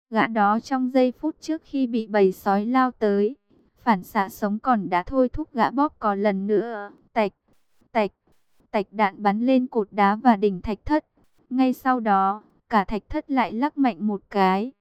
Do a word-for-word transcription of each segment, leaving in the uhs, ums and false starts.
Gã đó trong giây phút trước khi bị bầy sói lao tới, phản xạ sống còn đã thôi thúc gã bóp cò lần nữa. Tạch, tạch, tạch, đạn bắn lên cột đá và đỉnh thạch thất. Ngay sau đó, cả thạch thất lại lắc mạnh một cái.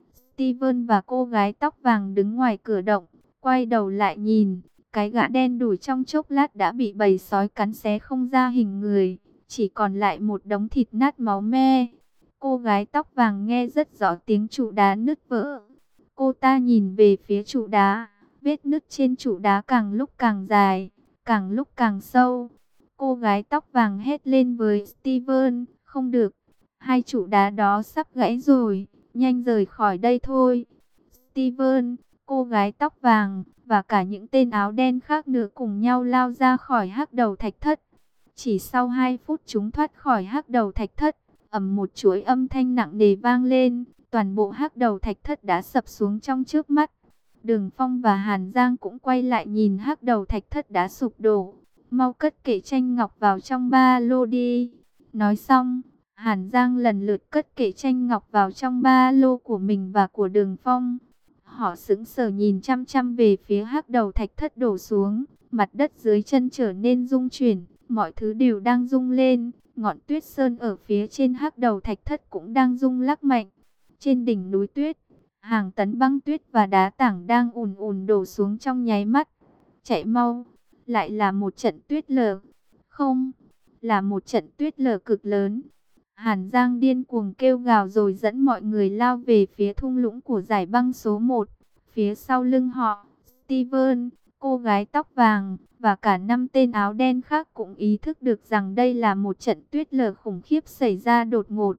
Steven và cô gái tóc vàng đứng ngoài cửa động, quay đầu lại nhìn. Cái gã đen đủi trong chốc lát đã bị bầy sói cắn xé không ra hình người, chỉ còn lại một đống thịt nát máu me. Cô gái tóc vàng nghe rất rõ tiếng trụ đá nứt vỡ. Cô ta nhìn về phía trụ đá, vết nứt trên trụ đá càng lúc càng dài, càng lúc càng sâu. Cô gái tóc vàng hét lên với Steven, không được, hai trụ đá đó sắp gãy rồi, nhanh rời khỏi đây thôi. Steven, cô gái tóc vàng và cả những tên áo đen khác nữa cùng nhau lao ra khỏi hắc đầu thạch thất. Chỉ sau hai phút chúng thoát khỏi hắc đầu thạch thất, ầm một chuỗi âm thanh nặng nề vang lên, toàn bộ hắc đầu thạch thất đã sập xuống trong trước mắt. Đường Phong và Hàn Giang cũng quay lại nhìn hắc đầu thạch thất đã sụp đổ. Mau cất kệ tranh ngọc vào trong ba lô đi. Nói xong, Hàn Giang lần lượt cất kệ tranh ngọc vào trong ba lô của mình và của Đường Phong. Họ sững sờ nhìn chăm chăm về phía hắc đầu thạch thất đổ xuống. Mặt đất dưới chân trở nên rung chuyển, mọi thứ đều đang rung lên. Ngọn tuyết sơn ở phía trên hắc đầu thạch thất cũng đang rung lắc mạnh. Trên đỉnh núi tuyết, hàng tấn băng tuyết và đá tảng đang ùn ùn đổ xuống trong nháy mắt. Chạy mau, lại là một trận tuyết lở. Không, là một trận tuyết lở cực lớn. Hàn Giang điên cuồng kêu gào rồi dẫn mọi người lao về phía thung lũng của giải băng số một. Phía sau lưng họ, Steven, cô gái tóc vàng và cả năm tên áo đen khác cũng ý thức được rằng đây là một trận tuyết lở khủng khiếp xảy ra đột ngột.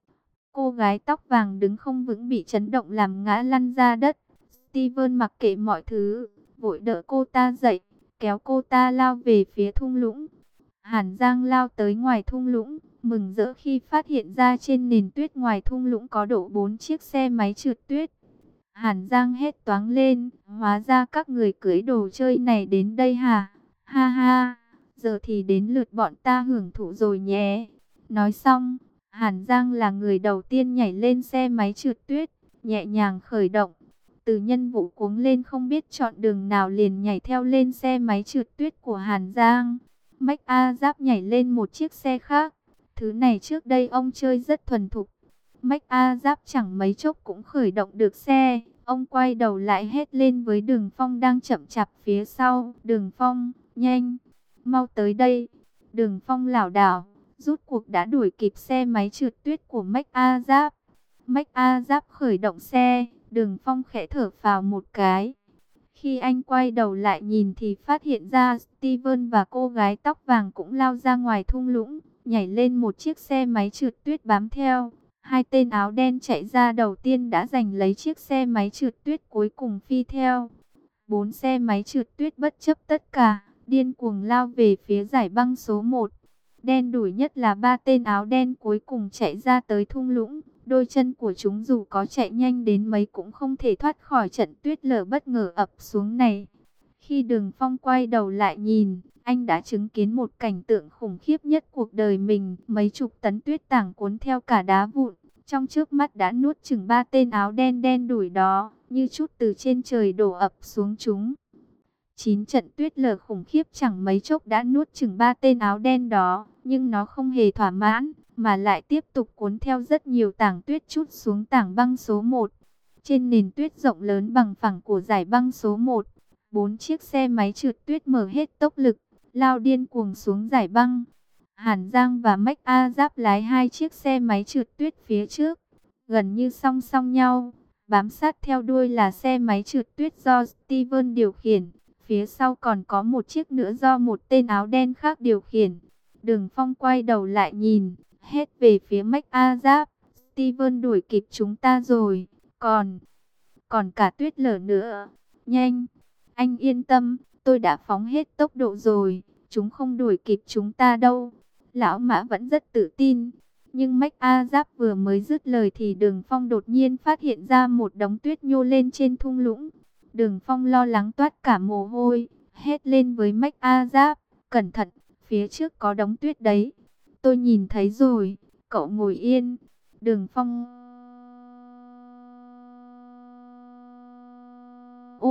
Cô gái tóc vàng đứng không vững bị chấn động làm ngã lăn ra đất. Steven mặc kệ mọi thứ, vội đỡ cô ta dậy, kéo cô ta lao về phía thung lũng. Hàn Giang lao tới ngoài thung lũng, mừng rỡ khi phát hiện ra trên nền tuyết ngoài thung lũng có đổ bốn chiếc xe máy trượt tuyết. Hàn Giang hét toáng lên, hóa ra các người cưỡi đồ chơi này đến đây hả? Ha ha, giờ thì đến lượt bọn ta hưởng thụ rồi nhé. Nói xong, Hàn Giang là người đầu tiên nhảy lên xe máy trượt tuyết, nhẹ nhàng khởi động. Từ nhân vụ cuống lên không biết chọn đường nào liền nhảy theo lên xe máy trượt tuyết của Hàn Giang. Mách A Giáp nhảy lên một chiếc xe khác. Thứ này trước đây ông chơi rất thuần thục. Mách A Giáp chẳng mấy chốc cũng khởi động được xe. Ông quay đầu lại hét lên với Đường Phong đang chậm chạp phía sau. Đường Phong, nhanh, mau tới đây. Đường Phong lảo đảo, rút cuộc đã đuổi kịp xe máy trượt tuyết của Mách A Giáp. Mách A Giáp khởi động xe, Đường Phong khẽ thở phào một cái. Khi anh quay đầu lại nhìn thì phát hiện ra Steven và cô gái tóc vàng cũng lao ra ngoài thung lũng, nhảy lên một chiếc xe máy trượt tuyết bám theo. Hai tên áo đen chạy ra đầu tiên đã giành lấy chiếc xe máy trượt tuyết cuối cùng phi theo. Bốn xe máy trượt tuyết bất chấp tất cả, điên cuồng lao về phía giải băng số một. Đen đủi nhất là ba tên áo đen cuối cùng chạy ra tới thung lũng. Đôi chân của chúng dù có chạy nhanh đến mấy cũng không thể thoát khỏi trận tuyết lở bất ngờ ập xuống này. Khi Đường Phong quay đầu lại nhìn, anh đã chứng kiến một cảnh tượng khủng khiếp nhất cuộc đời mình. Mấy chục tấn tuyết tảng cuốn theo cả đá vụn, trong trước mắt đã nuốt chửng ba tên áo đen đen đủi đó, như chút từ trên trời đổ ập xuống chúng. Chín trận tuyết lở khủng khiếp chẳng mấy chốc đã nuốt chửng ba tên áo đen đó, nhưng nó không hề thỏa mãn, mà lại tiếp tục cuốn theo rất nhiều tảng tuyết trút xuống tảng băng số một. Trên nền tuyết rộng lớn bằng phẳng của giải băng số một, bốn chiếc xe máy trượt tuyết mở hết tốc lực, lao điên cuồng xuống giải băng. Hàn Giang và Mách A Giáp lái hai chiếc xe máy trượt tuyết phía trước, gần như song song nhau. Bám sát theo đuôi là xe máy trượt tuyết do Steven điều khiển. Phía sau còn có một chiếc nữa do một tên áo đen khác điều khiển. Đường Phong quay đầu lại nhìn, hét về phía Mách A Giáp. Steven đuổi kịp chúng ta rồi, còn, còn cả tuyết lở nữa. Nhanh, anh yên tâm, tôi đã phóng hết tốc độ rồi, chúng không đuổi kịp chúng ta đâu. Lão Mã vẫn rất tự tin. Nhưng Mách A Giáp vừa mới dứt lời thì Đường Phong đột nhiên phát hiện ra một đống tuyết nhô lên trên thung lũng. Đường Phong lo lắng toát cả mồ hôi, hét lên với Mách A Giáp, cẩn thận, phía trước có đống tuyết đấy. Tôi nhìn thấy rồi, cậu ngồi yên. Đường Phong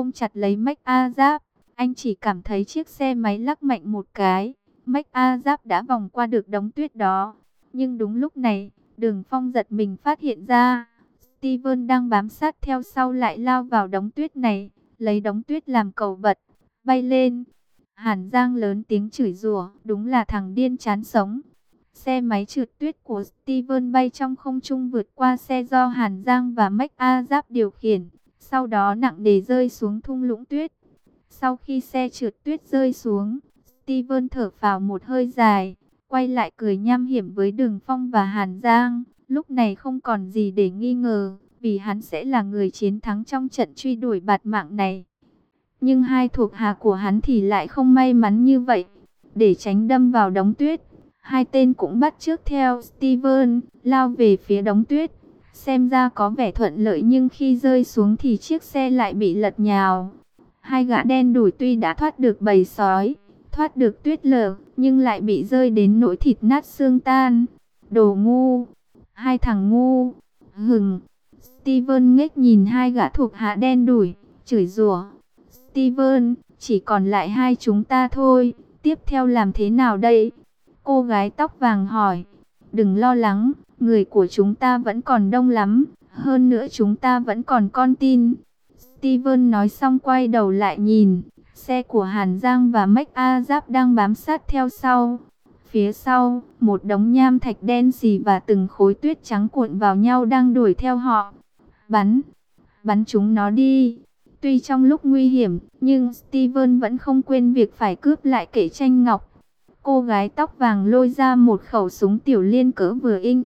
ôm chặt lấy Mách A Giáp. Anh chỉ cảm thấy chiếc xe máy lắc mạnh một cái, Mách A Giáp đã vòng qua được đống tuyết đó. Nhưng đúng lúc này, Đường Phong giật mình phát hiện ra, Steven đang bám sát theo sau lại lao vào đống tuyết này, lấy đống tuyết làm cầu bật, bay lên. Hàn Giang lớn tiếng chửi rủa, đúng là thằng điên chán sống. Xe máy trượt tuyết của Steven bay trong không trung vượt qua xe do Hàn Giang và Mách A Giáp điều khiển, sau đó nặng nề rơi xuống thung lũng tuyết. Sau khi xe trượt tuyết rơi xuống, Steven thở phào một hơi dài, quay lại cười nham hiểm với Đường Phong và Hàn Giang. Lúc này không còn gì để nghi ngờ, vì hắn sẽ là người chiến thắng trong trận truy đuổi bạt mạng này. Nhưng hai thuộc hạ của hắn thì lại không may mắn như vậy. Để tránh đâm vào đống tuyết, hai tên cũng bắt chước theo Steven, lao về phía đống tuyết. Xem ra có vẻ thuận lợi nhưng khi rơi xuống thì chiếc xe lại bị lật nhào. Hai gã đen đủi tuy đã thoát được bầy sói, thoát được tuyết lở, nhưng lại bị rơi đến nỗi thịt nát xương tan. Đồ ngu! Hai thằng ngu! Hừng! Steven nghếch nhìn hai gã thuộc hạ đen đủi, chửi rủa. Steven, chỉ còn lại hai chúng ta thôi, tiếp theo làm thế nào đây? Cô gái tóc vàng hỏi. Đừng lo lắng, người của chúng ta vẫn còn đông lắm, hơn nữa chúng ta vẫn còn con tin. Steven nói xong quay đầu lại nhìn, xe của Hàn Giang và Mách A Giáp đang bám sát theo sau. Phía sau, một đống nham thạch đen xì và từng khối tuyết trắng cuộn vào nhau đang đuổi theo họ. Bắn, bắn chúng nó đi. Tuy trong lúc nguy hiểm, nhưng Steven vẫn không quên việc phải cướp lại kệ tranh ngọc. Cô gái tóc vàng lôi ra một khẩu súng tiểu liên cỡ vừa inh.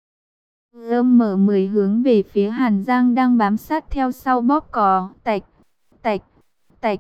Gơm mở mười hướng về phía Hàn Giang đang bám sát theo sau bóp cò. Tạch, tạch, tạch.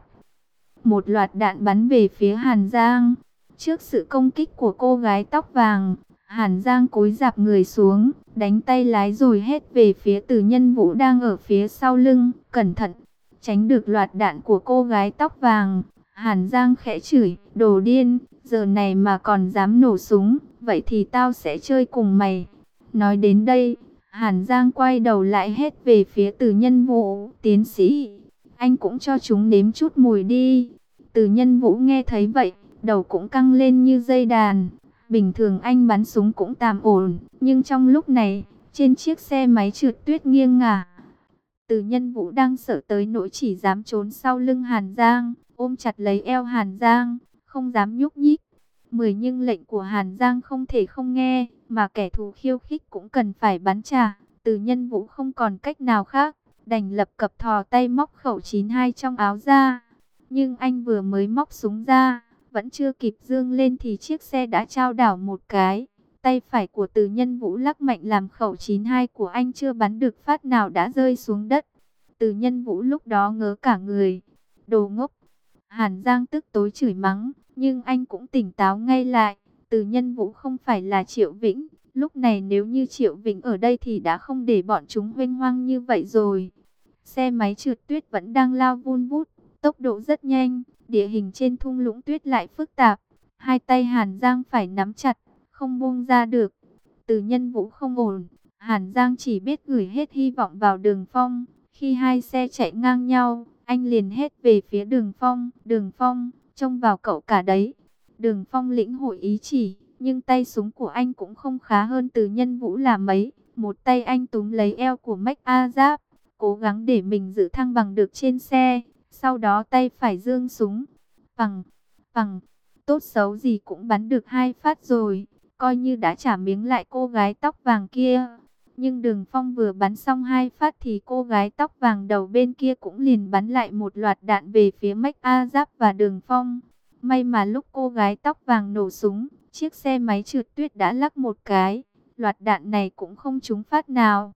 Một loạt đạn bắn về phía Hàn Giang. Trước sự công kích của cô gái tóc vàng, Hàn Giang cúi rạp người xuống, đánh tay lái rồi hét về phía Từ Nhân Vũ đang ở phía sau lưng. Cẩn thận! Tránh được loạt đạn của cô gái tóc vàng, Hàn Giang khẽ chửi, đồ điên, giờ này mà còn dám nổ súng, vậy thì tao sẽ chơi cùng mày. Nói đến đây, Hàn Giang quay đầu lại hét về phía Từ Nhân Vũ, tiến sĩ, anh cũng cho chúng nếm chút mùi đi. Từ Nhân Vũ nghe thấy vậy, đầu cũng căng lên như dây đàn. Bình thường anh bắn súng cũng tạm ổn, nhưng trong lúc này, trên chiếc xe máy trượt tuyết nghiêng ngả, Từ Nhân Vũ đang sợ tới nỗi chỉ dám trốn sau lưng Hàn Giang, ôm chặt lấy eo Hàn Giang, không dám nhúc nhích. Mười nhưng lệnh của Hàn Giang không thể không nghe, mà kẻ thù khiêu khích cũng cần phải bắn trả. Từ Nhân Vũ không còn cách nào khác, đành lập cập thò tay móc khẩu chín hai trong áo ra. Nhưng anh vừa mới móc súng ra, vẫn chưa kịp giương lên thì chiếc xe đã chao đảo một cái. Tay phải của Từ Nhân Vũ lắc mạnh làm khẩu chín hai của anh chưa bắn được phát nào đã rơi xuống đất. Từ Nhân Vũ lúc đó ngớ cả người. Đồ ngốc! Hàn Giang tức tối chửi mắng, nhưng anh cũng tỉnh táo ngay lại. Từ Nhân Vũ không phải là Triệu Vĩnh. Lúc này nếu như Triệu Vĩnh ở đây thì đã không để bọn chúng huênh hoang như vậy rồi. Xe máy trượt tuyết vẫn đang lao vun vút, tốc độ rất nhanh. Địa hình trên thung lũng tuyết lại phức tạp. Hai tay Hàn Giang phải nắm chặt, không buông ra được. Từ Nhân Vũ không ổn, Hàn Giang chỉ biết gửi hết hy vọng vào Đường Phong. Khi hai xe chạy ngang nhau, anh liền hét về phía Đường Phong, Đường Phong, trông vào cậu cả đấy. Đường Phong lĩnh hội ý chỉ, nhưng tay súng của anh cũng không khá hơn Từ Nhân Vũ là mấy. Một tay anh túm lấy eo của Mách A Giáp, cố gắng để mình giữ thăng bằng được trên xe. Sau đó tay phải giương súng, bằng, bằng, tốt xấu gì cũng bắn được hai phát rồi, coi như đã trả miếng lại cô gái tóc vàng kia. Nhưng Đường Phong vừa bắn xong hai phát thì cô gái tóc vàng đầu bên kia cũng liền bắn lại một loạt đạn về phía Mách A Giáp và Đường Phong. May mà lúc cô gái tóc vàng nổ súng, chiếc xe máy trượt tuyết đã lắc một cái, loạt đạn này cũng không trúng phát nào.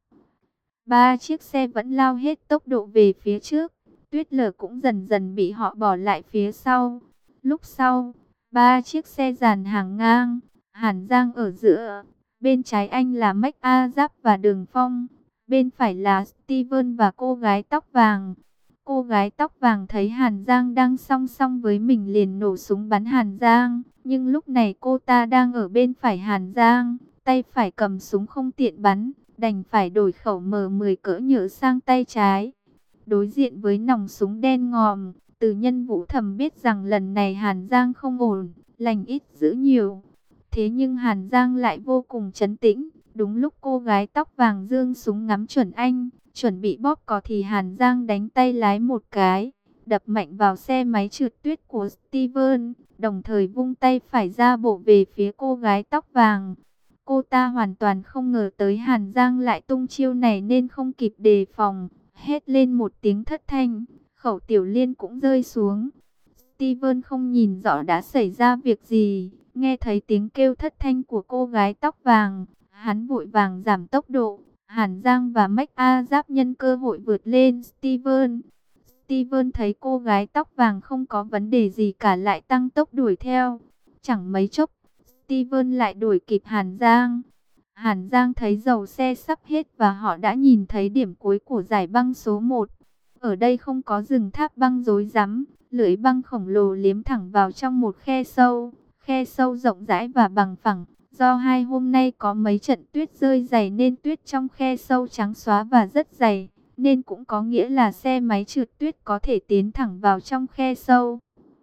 Ba chiếc xe vẫn lao hết tốc độ về phía trước, tuyết lở cũng dần dần bị họ bỏ lại phía sau. Lúc sau, ba chiếc xe dàn hàng ngang, Hàn Giang ở giữa. Bên trái anh là Mách A Giáp và Đường Phong, bên phải là Steven và cô gái tóc vàng. Cô gái tóc vàng thấy Hàn Giang đang song song với mình liền nổ súng bắn Hàn Giang. Nhưng lúc này cô ta đang ở bên phải Hàn Giang, tay phải cầm súng không tiện bắn, đành phải đổi khẩu M mười cỡ nhựa sang tay trái. Đối diện với nòng súng đen ngòm, Từ Nhân Vũ thầm biết rằng lần này Hàn Giang không ổn, lành ít dữ nhiều. Thế nhưng Hàn Giang lại vô cùng trấn tĩnh. Đúng lúc cô gái tóc vàng giương súng ngắm chuẩn anh, chuẩn bị bóp cò thì Hàn Giang đánh tay lái một cái, đập mạnh vào xe máy trượt tuyết của Steven, đồng thời vung tay phải ra bổ về phía cô gái tóc vàng. Cô ta hoàn toàn không ngờ tới Hàn Giang lại tung chiêu này nên không kịp đề phòng, hét lên một tiếng thất thanh, khẩu tiểu liên cũng rơi xuống. Steven không nhìn rõ đã xảy ra việc gì, nghe thấy tiếng kêu thất thanh của cô gái tóc vàng, hắn vội vàng giảm tốc độ. Hàn Giang và McAzap nhân cơ hội vượt lên Steven. Steven thấy cô gái tóc vàng không có vấn đề gì cả lại tăng tốc đuổi theo. Chẳng mấy chốc, Steven lại đuổi kịp Hàn Giang. Hàn Giang thấy dầu xe sắp hết và họ đã nhìn thấy điểm cuối của giải băng số một. Ở đây không có rừng tháp băng rối rắm, lưỡi băng khổng lồ liếm thẳng vào trong một khe sâu. Khe sâu rộng rãi và bằng phẳng. Do hai hôm nay có mấy trận tuyết rơi dày nên tuyết trong khe sâu trắng xóa và rất dày, nên cũng có nghĩa là xe máy trượt tuyết có thể tiến thẳng vào trong khe sâu.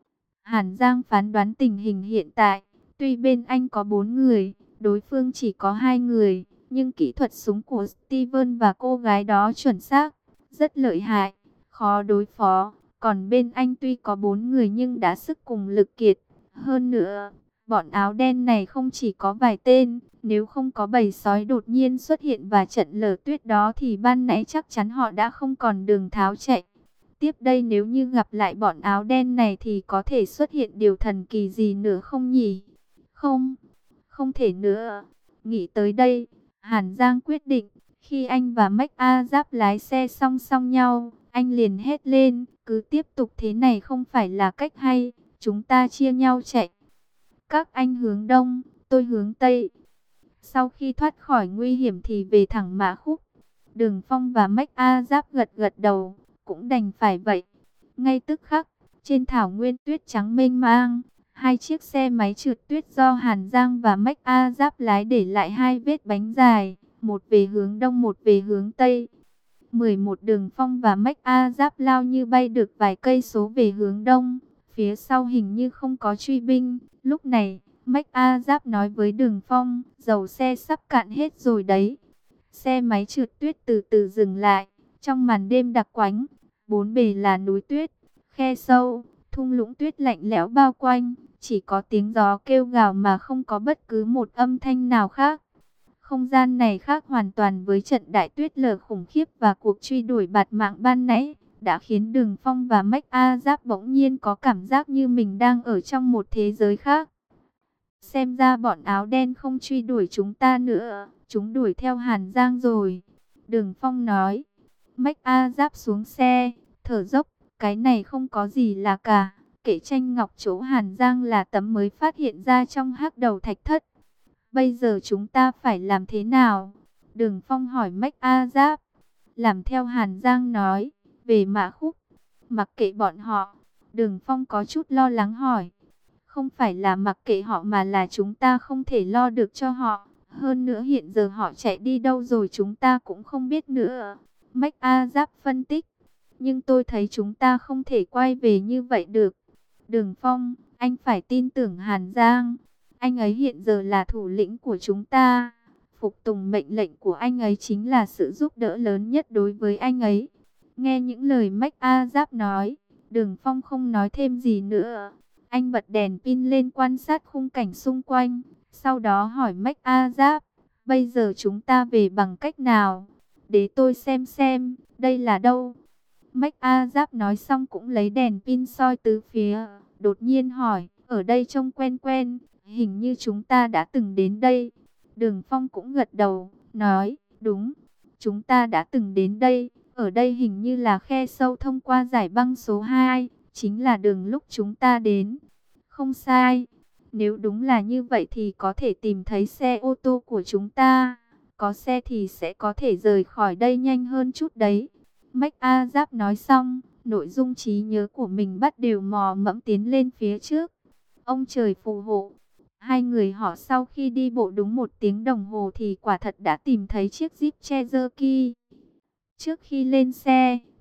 Hàn Giang phán đoán tình hình hiện tại, tuy bên anh có bốn người, đối phương chỉ có hai người, nhưng kỹ thuật súng của Steven và cô gái đó chuẩn xác, rất lợi hại, khó đối phó. Còn bên anh tuy có bốn người nhưng đã sức cùng lực kiệt. Hơn nữa, bọn áo đen này không chỉ có vài tên, nếu không có bầy sói đột nhiên xuất hiện và trận lở tuyết đó thì ban nãy chắc chắn họ đã không còn đường tháo chạy. Tiếp đây nếu như gặp lại bọn áo đen này thì có thể xuất hiện điều thần kỳ gì nữa không nhỉ? Không, không thể nữa. Nghĩ tới đây, Hàn Giang quyết định, khi anh và McAzap lái xe song song nhau, anh liền hét lên, cứ tiếp tục thế này không phải là cách hay, chúng ta chia nhau chạy. Các anh hướng đông, tôi hướng tây. Sau khi thoát khỏi nguy hiểm thì về thẳng Mã Khúc. Đường Phong và McAzap gật gật đầu, cũng đành phải vậy. Ngay tức khắc, trên thảo nguyên tuyết trắng mênh mang, hai chiếc xe máy trượt tuyết do Hàn Giang và McAzap lái để lại hai vết bánh dài, một về hướng đông một về hướng tây. mười một Đường Phong và McAzap lao như bay được vài cây số về hướng đông, phía sau hình như không có truy binh. Lúc này, McAzap nói với Đường Phong, dầu xe sắp cạn hết rồi đấy. Xe máy trượt tuyết từ từ dừng lại, trong màn đêm đặc quánh, bốn bề là núi tuyết, khe sâu, thung lũng tuyết lạnh lẽo bao quanh, chỉ có tiếng gió kêu gào mà không có bất cứ một âm thanh nào khác. Không gian này khác hoàn toàn với trận đại tuyết lở khủng khiếp và cuộc truy đuổi bạt mạng ban nãy, đã khiến Đường Phong và McAzap bỗng nhiên có cảm giác như mình đang ở trong một thế giới khác. Xem ra bọn áo đen không truy đuổi chúng ta nữa, chúng đuổi theo Hàn Giang rồi. Đường Phong nói. McAzap xuống xe, thở dốc, cái này không có gì là cả. Kệ tranh ngọc chỗ Hàn Giang là tấm mới phát hiện ra trong hắc đầu thạch thất. Bây giờ chúng ta phải làm thế nào? Đường Phong hỏi McAzap. Làm theo Hàn Giang nói, về Mã Khúc, mặc kệ bọn họ. Đường Phong có chút lo lắng hỏi. Không phải là mặc kệ họ mà là chúng ta không thể lo được cho họ. Hơn nữa hiện giờ họ chạy đi đâu rồi chúng ta cũng không biết nữa. McAzap phân tích. Nhưng tôi thấy chúng ta không thể quay về như vậy được. Đường Phong, anh phải tin tưởng Hàn Giang. Anh ấy hiện giờ là thủ lĩnh của chúng ta. Phục tùng mệnh lệnh của anh ấy chính là sự giúp đỡ lớn nhất đối với anh ấy. Nghe những lời McAzap nói, Đường Phong không nói thêm gì nữa. Anh bật đèn pin lên quan sát khung cảnh xung quanh. Sau đó hỏi McAzap, bây giờ chúng ta về bằng cách nào? Để tôi xem xem, đây là đâu? McAzap nói xong cũng lấy đèn pin soi tứ phía. Đột nhiên hỏi, ở đây trông quen quen, hình như chúng ta đã từng đến đây. Đường Phong cũng gật đầu, nói, đúng, chúng ta đã từng đến đây. Ở đây hình như là khe sâu thông qua giải băng số hai, chính là đường lúc chúng ta đến. Không sai, nếu đúng là như vậy thì có thể tìm thấy xe ô tô của chúng ta. Có xe thì sẽ có thể rời khỏi đây nhanh hơn chút đấy. McAzap nói xong, nội dung trí nhớ của mình bắt đầu mò mẫm tiến lên phía trước. Ông trời phù hộ. Hai người họ sau khi đi bộ đúng một tiếng đồng hồ thì quả thật đã tìm thấy chiếc Jeep Cherokee. Trước khi lên xe,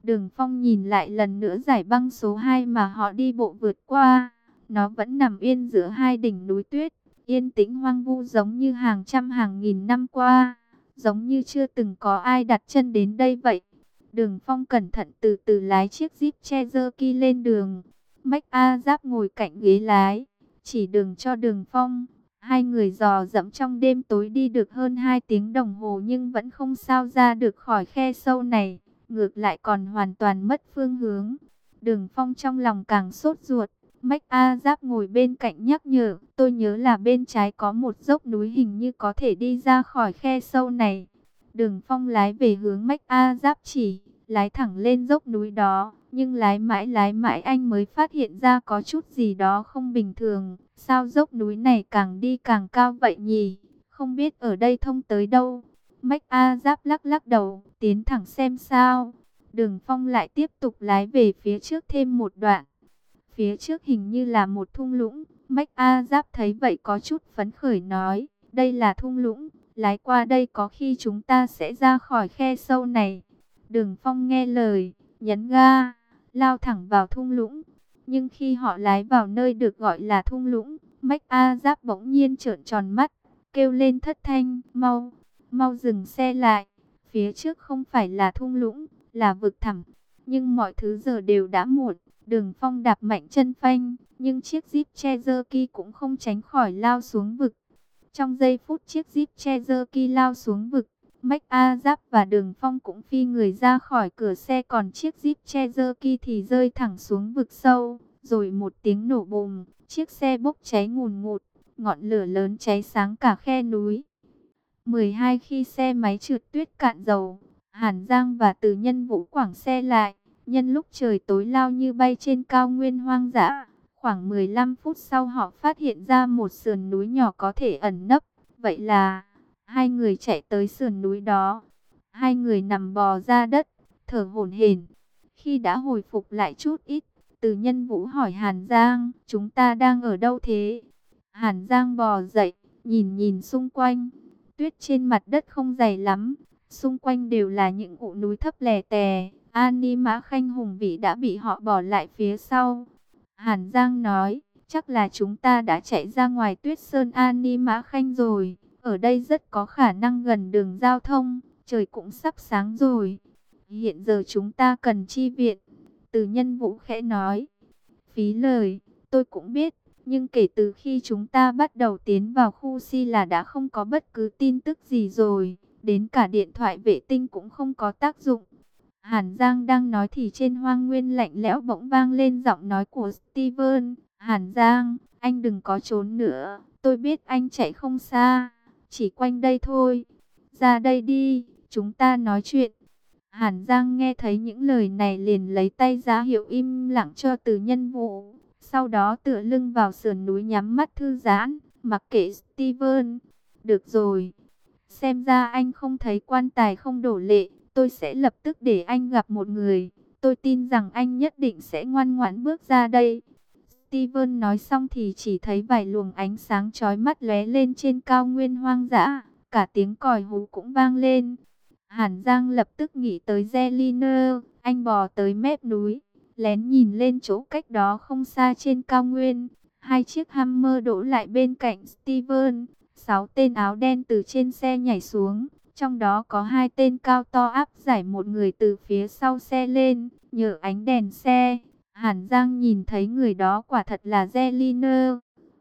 Đường Phong nhìn lại lần nữa giải băng số hai mà họ đi bộ vượt qua. Nó vẫn nằm yên giữa hai đỉnh núi tuyết, yên tĩnh hoang vu giống như hàng trăm hàng nghìn năm qua, giống như chưa từng có ai đặt chân đến đây vậy. Đường Phong cẩn thận từ từ lái chiếc Jeep Cherokee lên đường. MacArthur ngồi cạnh ghế lái, chỉ đường cho Đường Phong. Hai người dò dẫm trong đêm tối đi được hơn hai tiếng đồng hồ nhưng vẫn không sao ra được khỏi khe sâu này, ngược lại còn hoàn toàn mất phương hướng. Đường Phong trong lòng càng sốt ruột. MacArthur ngồi bên cạnh nhắc nhở, tôi nhớ là bên trái có một dốc núi hình như có thể đi ra khỏi khe sâu này. Đường Phong lái về hướng MacArthur chỉ, lái thẳng lên dốc núi đó, nhưng lái mãi lái mãi anh mới phát hiện ra có chút gì đó không bình thường. Sao dốc núi này càng đi càng cao vậy nhỉ? Không biết ở đây thông tới đâu. MacArthur lắc lắc đầu, tiến thẳng xem sao. Đường Phong lại tiếp tục lái về phía trước thêm một đoạn. Phía trước hình như là một thung lũng. MacArthur thấy vậy có chút phấn khởi nói, đây là thung lũng, lái qua đây có khi chúng ta sẽ ra khỏi khe sâu này. Đường Phong nghe lời, nhấn ga, lao thẳng vào thung lũng. Nhưng khi họ lái vào nơi được gọi là thung lũng, MacArthur bỗng nhiên trợn tròn mắt, kêu lên thất thanh, mau, mau dừng xe lại. Phía trước không phải là thung lũng, là vực thẳm. Nhưng mọi thứ giờ đều đã muộn. Đường Phong đạp mạnh chân phanh, nhưng chiếc Jeep Cherokee cũng không tránh khỏi lao xuống vực. Trong giây phút chiếc Jeep Cherokee lao xuống vực, MacArthur và Đường Phong cũng phi người ra khỏi cửa xe, còn chiếc Jeep Cherokee thì rơi thẳng xuống vực sâu. Rồi một tiếng nổ bùng, chiếc xe bốc cháy ngùn ngụt, ngọn lửa lớn cháy sáng cả khe núi. mười hai Khi xe máy trượt tuyết cạn dầu, Hàn Giang và Từ Nhân Vũ quẳng xe lại. Nhân lúc trời tối lao như bay trên cao nguyên hoang dã, khoảng mười lăm phút sau họ phát hiện ra một sườn núi nhỏ có thể ẩn nấp. Vậy là hai người chạy tới sườn núi đó. Hai người nằm bò ra đất, thở hổn hển. Khi đã hồi phục lại chút ít, Từ Nhân Vũ hỏi Hàn Giang, chúng ta đang ở đâu thế? Hàn Giang bò dậy, nhìn nhìn xung quanh. Tuyết trên mặt đất không dày lắm, xung quanh đều là những ụ núi thấp lè tè. Ani Mã Khanh hùng vĩ đã bị họ bỏ lại phía sau. Hàn Giang nói, chắc là chúng ta đã chạy ra ngoài tuyết sơn Ani Mã Khanh rồi. Ở đây rất có khả năng gần đường giao thông, trời cũng sắp sáng rồi. Hiện giờ chúng ta cần chi viện. Từ Nhân Vũ khẽ nói, phí lời, tôi cũng biết. Nhưng kể từ khi chúng ta bắt đầu tiến vào khu Si là đã không có bất cứ tin tức gì rồi. Đến cả điện thoại vệ tinh cũng không có tác dụng. Hàn Giang đang nói thì trên hoang nguyên lạnh lẽo bỗng vang lên giọng nói của Steven. Hàn Giang, anh đừng có trốn nữa. Tôi biết anh chạy không xa, chỉ quanh đây thôi. Ra đây đi, chúng ta nói chuyện. Hàn Giang nghe thấy những lời này liền lấy tay ra hiệu im lặng cho Từ Nhân Vũ. Sau đó tựa lưng vào sườn núi nhắm mắt thư giãn, mặc kệ Steven. Được rồi, xem ra anh không thấy quan tài không đổ lệ. Tôi sẽ lập tức để anh gặp một người. Tôi tin rằng anh nhất định sẽ ngoan ngoãn bước ra đây. Steven nói xong thì chỉ thấy vài luồng ánh sáng chói mắt lóe lên trên cao nguyên hoang dã. Cả tiếng còi hú cũng vang lên. Hàn Giang lập tức nghĩ tới Zeliner. Anh bò tới mép núi, lén nhìn lên chỗ cách đó không xa trên cao nguyên. Hai chiếc Hammer đỗ lại bên cạnh Steven. Sáu tên áo đen từ trên xe nhảy xuống. Trong đó có hai tên cao to áp giải một người từ phía sau xe lên. Nhờ ánh đèn xe, Hàn Giang nhìn thấy người đó quả thật là Zeliner.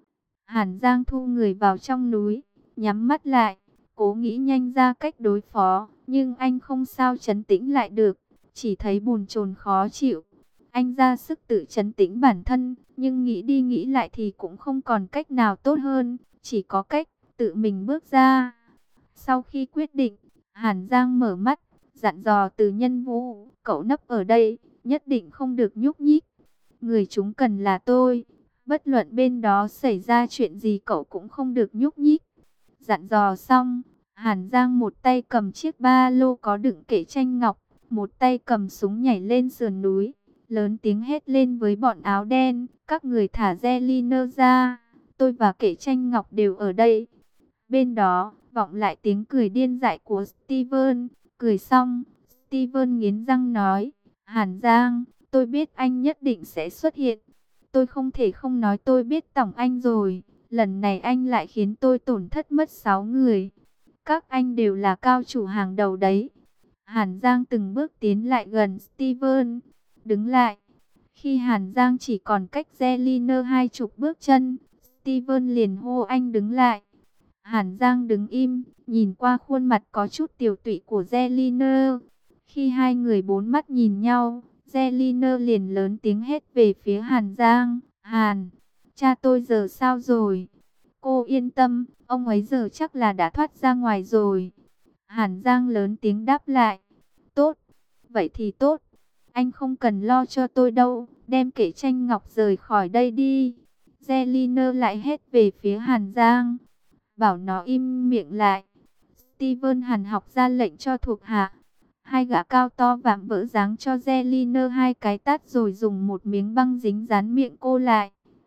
Hàn Giang thu người vào trong núi, nhắm mắt lại, cố nghĩ nhanh ra cách đối phó. Nhưng anh không sao trấn tĩnh lại được, chỉ thấy bồn chồn khó chịu. Anh ra sức tự trấn tĩnh bản thân, nhưng nghĩ đi nghĩ lại thì cũng không còn cách nào tốt hơn. Chỉ có cách tự mình bước ra. Sau khi quyết định, Hàn Giang mở mắt, dặn dò Từ Nhân Vũ, cậu nấp ở đây, nhất định không được nhúc nhích. Người chúng cần là tôi, bất luận bên đó xảy ra chuyện gì cậu cũng không được nhúc nhích. Dặn dò xong, Hàn Giang một tay cầm chiếc ba lô có đựng kệ tranh ngọc, một tay cầm súng nhảy lên sườn núi, lớn tiếng hét lên với bọn áo đen, các người thả Zeliner ra, tôi và kệ tranh ngọc đều ở đây. Bên đó, vọng lại tiếng cười điên dại của Steven. Cười xong, Steven nghiến răng nói, Hàn Giang, tôi biết anh nhất định sẽ xuất hiện. Tôi không thể không nói tôi biết tổng anh rồi. Lần này anh lại khiến tôi tổn thất mất sáu người. Các anh đều là cao thủ hàng đầu đấy. Hàn Giang từng bước tiến lại gần Steven. Đứng lại. Khi Hàn Giang chỉ còn cách Zelina hai chục bước chân, Steven liền hô anh đứng lại. Hàn Giang đứng im, nhìn qua khuôn mặt có chút tiều tụy của Zelina. Khi hai người bốn mắt nhìn nhau, Zelina liền lớn tiếng hét về phía Hàn Giang. Hàn, cha tôi giờ sao rồi? Cô yên tâm, ông ấy giờ chắc là đã thoát ra ngoài rồi. Hàn Giang lớn tiếng đáp lại. Tốt, vậy thì tốt. Anh không cần lo cho tôi đâu, đem kệ tranh ngọc rời khỏi đây đi. Zelina lại hét về phía Hàn Giang. Bảo nó im miệng lại. Steven Hàn học ra lệnh cho thuộc hạ. Hai gã cao to vạm vỡ giáng cho Zelina hai cái tát rồi dùng một miếng băng dính dán miệng cô lại.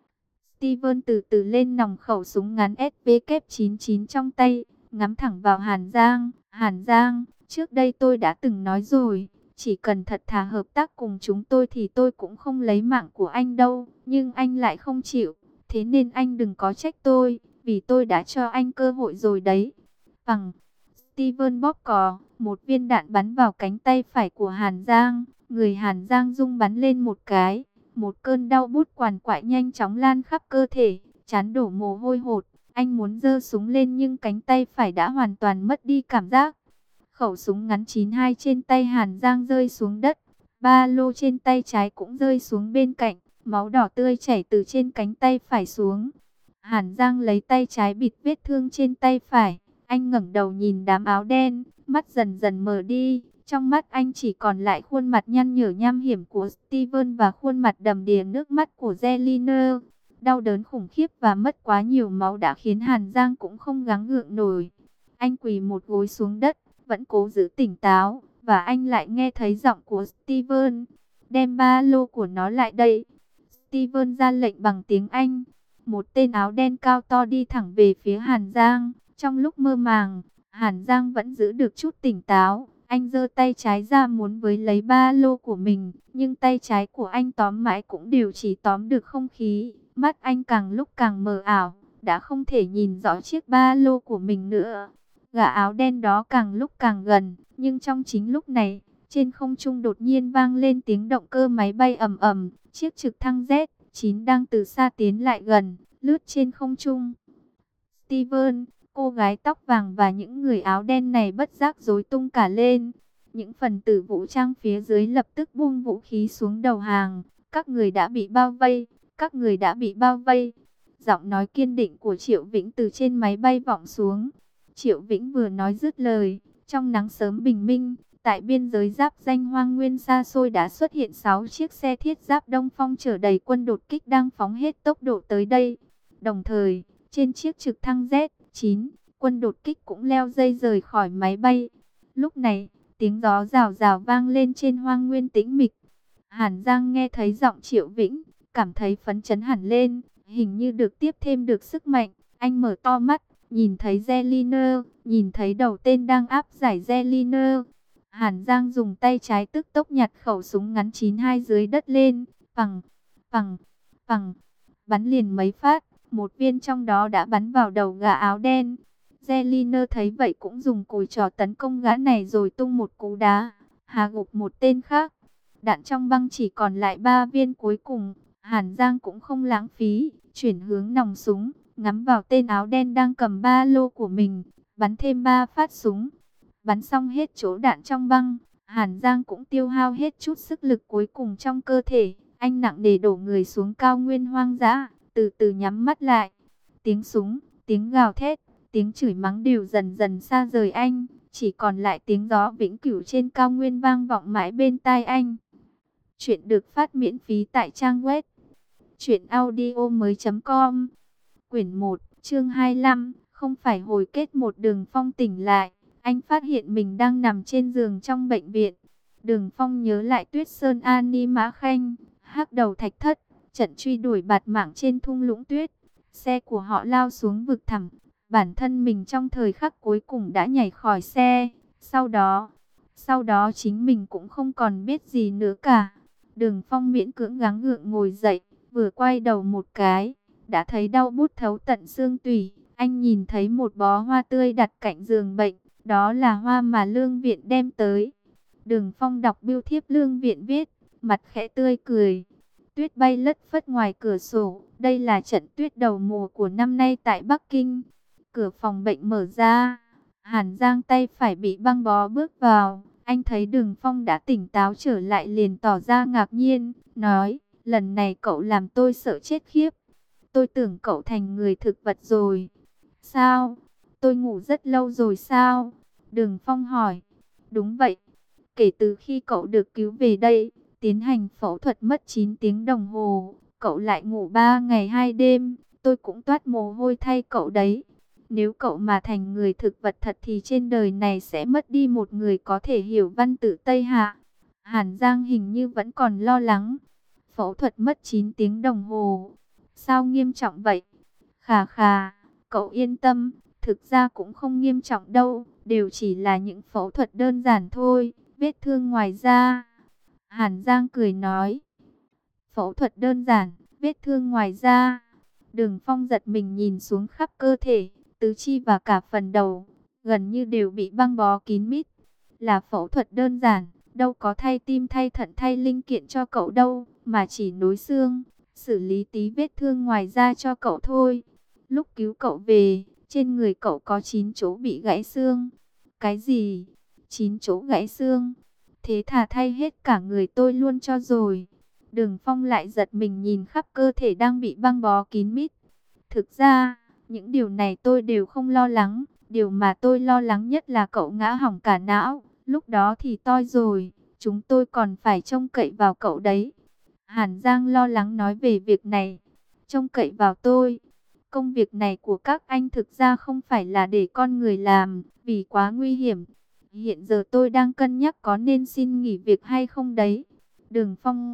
Steven từ từ lên nòng khẩu súng ngắn S V K chín chín trong tay, ngắm thẳng vào Hàn Giang. Hàn Giang, trước đây tôi đã từng nói rồi, chỉ cần thật thà hợp tác cùng chúng tôi thì tôi cũng không lấy mạng của anh đâu. Nhưng anh lại không chịu, thế nên anh đừng có trách tôi, vì tôi đã cho anh cơ hội rồi đấy. Bằng Steven bóp cò, một viên đạn bắn vào cánh tay phải của Hàn Giang. Người Hàn Giang rung bắn lên một cái. Một cơn đau bút quằn quại nhanh chóng lan khắp cơ thể, trán đổ mồ hôi hột. Anh muốn giơ súng lên nhưng cánh tay phải đã hoàn toàn mất đi cảm giác. Khẩu súng ngắn chín hai trên tay Hàn Giang rơi xuống đất. Ba lô trên tay trái cũng rơi xuống bên cạnh. Máu đỏ tươi chảy từ trên cánh tay phải xuống. Hàn Giang lấy tay trái bịt vết thương trên tay phải. Anh ngẩng đầu nhìn đám áo đen, mắt dần dần mờ đi. Trong mắt anh chỉ còn lại khuôn mặt nhăn nhở nham hiểm của Steven và khuôn mặt đầm đìa nước mắt của Zelina. Đau đớn khủng khiếp và mất quá nhiều máu đã khiến Hàn Giang cũng không gắng gượng nổi. Anh quỳ một gối xuống đất, vẫn cố giữ tỉnh táo, và anh lại nghe thấy giọng của Steven. Đem ba lô của nó lại đây. Steven ra lệnh bằng tiếng Anh. Một tên áo đen cao to đi thẳng về phía Hàn Giang. Trong lúc mơ màng, Hàn Giang vẫn giữ được chút tỉnh táo. Anh giơ tay trái ra muốn với lấy ba lô của mình, nhưng tay trái của anh tóm mãi cũng đều chỉ tóm được không khí. Mắt anh càng lúc càng mờ ảo, đã không thể nhìn rõ chiếc ba lô của mình nữa. Gã áo đen đó càng lúc càng gần, nhưng trong chính lúc này, trên không trung đột nhiên vang lên tiếng động cơ máy bay ầm ầm. Chiếc trực thăng Z chín đang từ xa tiến lại gần, lướt trên không trung. Steven, cô gái tóc vàng và những người áo đen này bất giác rối tung cả lên. Những phần tử vũ trang phía dưới lập tức buông vũ khí xuống đầu hàng. Các người đã bị bao vây, các người đã bị bao vây. Giọng nói kiên định của Triệu Vĩnh từ trên máy bay vọng xuống. Triệu Vĩnh vừa nói dứt lời, trong nắng sớm bình minh, tại biên giới giáp danh hoang nguyên xa xôi đã xuất hiện sáu chiếc xe thiết giáp Đông Phong chở đầy quân đột kích đang phóng hết tốc độ tới đây. Đồng thời, trên chiếc trực thăng Z chín, quân đột kích cũng leo dây rời khỏi máy bay. Lúc này, tiếng gió rào rào vang lên trên hoang nguyên tĩnh mịch. Hàn Giang nghe thấy giọng Triệu Vĩnh, cảm thấy phấn chấn hẳn lên, hình như được tiếp thêm được sức mạnh. Anh mở to mắt, nhìn thấy Zelina, nhìn thấy đầu tên đang áp giải Zelina. Hàn Giang dùng tay trái tức tốc nhặt khẩu súng ngắn chín hai dưới đất lên, phằng, phằng, phằng, bắn liền mấy phát. Một viên trong đó đã bắn vào đầu gã áo đen. Zelina thấy vậy cũng dùng cùi trò tấn công gã này rồi tung một cú đá, hạ gục một tên khác. Đạn trong băng chỉ còn lại ba viên cuối cùng. Hàn Giang cũng không lãng phí, chuyển hướng nòng súng, ngắm vào tên áo đen đang cầm ba lô của mình, bắn thêm ba phát súng. Bắn xong hết chỗ đạn trong băng, Hàn Giang cũng tiêu hao hết chút sức lực cuối cùng trong cơ thể. Anh nặng nề đổ người xuống cao nguyên hoang dã, từ từ nhắm mắt lại. Tiếng súng, tiếng gào thét, tiếng chửi mắng đều dần dần xa rời anh. Chỉ còn lại tiếng gió vĩnh cửu trên cao nguyên vang vọng mãi bên tai anh. Chuyện được phát miễn phí tại trang web truyện audio mới chấm com. Quyển một, chương hai mươi lăm, không phải hồi kết. Một Đường Phong tỉnh lại, anh phát hiện mình đang nằm trên giường trong bệnh viện. Đường Phong nhớ lại Tuyết Sơn, Ani Mã Khanh, Hắc Đầu Thạch Thất, trận truy đuổi bạt mạng trên thung lũng tuyết. Xe của họ lao xuống vực thẳm, bản thân mình trong thời khắc cuối cùng đã nhảy khỏi xe. Sau đó, Sau đó chính mình cũng không còn biết gì nữa cả. Đường Phong miễn cưỡng gắng gượng ngồi dậy, vừa quay đầu một cái, đã thấy đau bút thấu tận xương tủy. Anh nhìn thấy một bó hoa tươi đặt cạnh giường bệnh, đó là hoa mà Lương Viện đem tới. Đường Phong đọc bưu thiếp Lương Viện viết, mặt khẽ tươi cười. Tuyết bay lất phất ngoài cửa sổ, đây là trận tuyết đầu mùa của năm nay tại Bắc Kinh. Cửa phòng bệnh mở ra, Hàn Giang tay phải bị băng bó bước vào. Anh thấy Đường Phong đã tỉnh táo trở lại liền tỏ ra ngạc nhiên, nói, lần này cậu làm tôi sợ chết khiếp. Tôi tưởng cậu thành người thực vật rồi. Sao? Tôi ngủ rất lâu rồi sao? Đường Phong hỏi. Đúng vậy. Kể từ khi cậu được cứu về đây, tiến hành phẫu thuật mất chín tiếng đồng hồ, cậu lại ngủ ba ngày hai đêm, tôi cũng toát mồ hôi thay cậu đấy. Nếu cậu mà thành người thực vật thật thì trên đời này sẽ mất đi một người có thể hiểu văn tự Tây Hạ. Hàn Giang hình như vẫn còn lo lắng. Phẫu thuật mất chín tiếng đồng hồ. Sao nghiêm trọng vậy? Khà khà, cậu yên tâm, thực ra cũng không nghiêm trọng đâu, đều chỉ là những phẫu thuật đơn giản thôi, vết thương ngoài da. Hàn Giang cười nói, phẫu thuật đơn giản, vết thương ngoài da. Đường Phong giật mình nhìn xuống khắp cơ thể, tứ chi và cả phần đầu, gần như đều bị băng bó kín mít. Là phẫu thuật đơn giản, đâu có thay tim thay thận thay linh kiện cho cậu đâu, mà chỉ nối xương, xử lý tí vết thương ngoài da cho cậu thôi. Lúc cứu cậu về, trên người cậu có chín chỗ bị gãy xương. Cái gì? chín chỗ gãy xương? Thế thà thay hết cả người tôi luôn cho rồi. Đường Phong lại giật mình nhìn khắp cơ thể đang bị băng bó kín mít. Thực ra, những điều này tôi đều không lo lắng. Điều mà tôi lo lắng nhất là cậu ngã hỏng cả não. Lúc đó thì toi rồi, chúng tôi còn phải trông cậy vào cậu đấy. Hàn Giang lo lắng nói về việc này. Trông cậy vào tôi. Công việc này của các anh thực ra không phải là để con người làm, vì quá nguy hiểm. Hiện giờ tôi đang cân nhắc có nên xin nghỉ việc hay không đấy. Đường Phong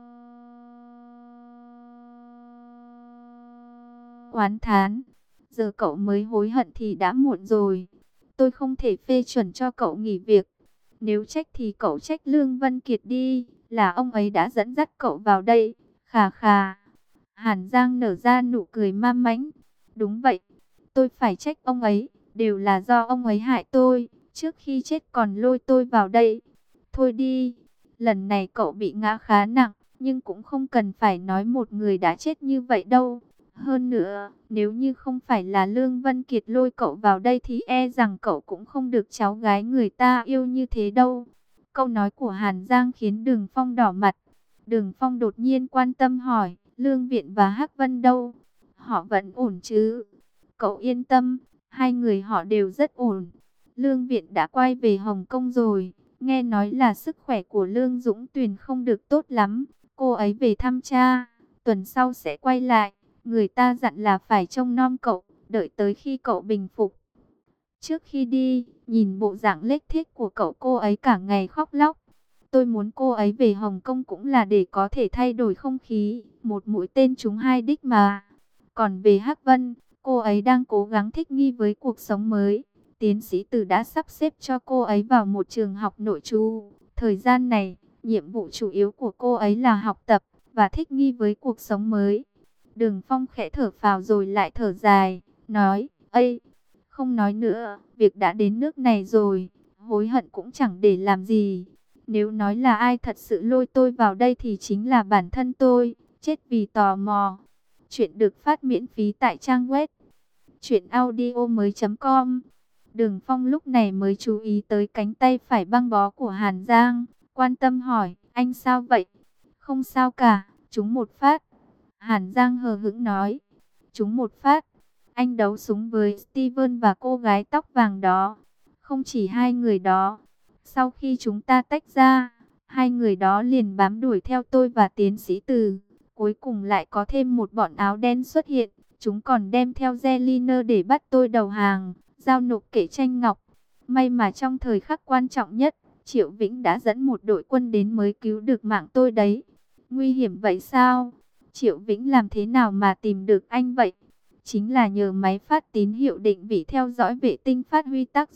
oán thán. Giờ cậu mới hối hận thì đã muộn rồi. Tôi không thể phê chuẩn cho cậu nghỉ việc. Nếu trách thì cậu trách Lương Vân Kiệt đi. Là ông ấy đã dẫn dắt cậu vào đây. Khà khà. Hàn Giang nở ra nụ cười ma mãnh. Đúng vậy. Tôi phải trách ông ấy. Đều là do ông ấy hại tôi. Trước khi chết còn lôi tôi vào đây. Thôi đi. Lần này cậu bị ngã khá nặng. Nhưng cũng không cần phải nói một người đã chết như vậy đâu. Hơn nữa, nếu như không phải là Lương Vân Kiệt lôi cậu vào đây thì e rằng cậu cũng không được cháu gái người ta yêu như thế đâu. Câu nói của Hàn Giang khiến Đường Phong đỏ mặt. Đường Phong đột nhiên quan tâm hỏi, Lương Viện và Hắc Vân đâu? Họ vẫn ổn chứ? Cậu yên tâm, hai người họ đều rất ổn. Lương Viện đã quay về Hồng Kông rồi. Nghe nói là sức khỏe của Lương Dũng Tuyền không được tốt lắm. Cô ấy về thăm cha, tuần sau sẽ quay lại. Người ta dặn là phải trông nom cậu, đợi tới khi cậu bình phục. Trước khi đi, nhìn bộ dạng lếch thếch của cậu, cô ấy cả ngày khóc lóc. Tôi muốn cô ấy về Hồng Kông cũng là để có thể thay đổi không khí, một mũi tên trúng hai đích mà. Còn về Hắc Vân, cô ấy đang cố gắng thích nghi với cuộc sống mới. Tiến sĩ Từ đã sắp xếp cho cô ấy vào một trường học nội trú. Thời gian này, nhiệm vụ chủ yếu của cô ấy là học tập và thích nghi với cuộc sống mới. Đường Phong khẽ thở phào rồi lại thở dài, nói, ây, không nói nữa, việc đã đến nước này rồi, hối hận cũng chẳng để làm gì. Nếu nói là ai thật sự lôi tôi vào đây thì chính là bản thân tôi, chết vì tò mò. Chuyện được phát miễn phí tại trang web truyện audio mới chấm com. Đường Phong lúc này mới chú ý tới cánh tay phải băng bó của Hàn Giang, quan tâm hỏi, anh sao vậy? Không sao cả, trúng một phát. Hàn Giang hờ hững nói, trúng một phát. Anh đấu súng với Steven và cô gái tóc vàng đó. Không chỉ hai người đó. Sau khi chúng ta tách ra, hai người đó liền bám đuổi theo tôi và tiến sĩ Từ. Cuối cùng lại có thêm một bọn áo đen xuất hiện. Chúng còn đem theo Zeliner để bắt tôi đầu hàng, giao nộp kệ tranh ngọc. May mà trong thời khắc quan trọng nhất, Triệu Vĩnh đã dẫn một đội quân đến mới cứu được mạng tôi đấy. Nguy hiểm vậy sao? Triệu Vĩnh làm thế nào mà tìm được anh vậy? Chính là nhờ máy phát tín hiệu định vị theo dõi vệ tinh phát huy tác dụng.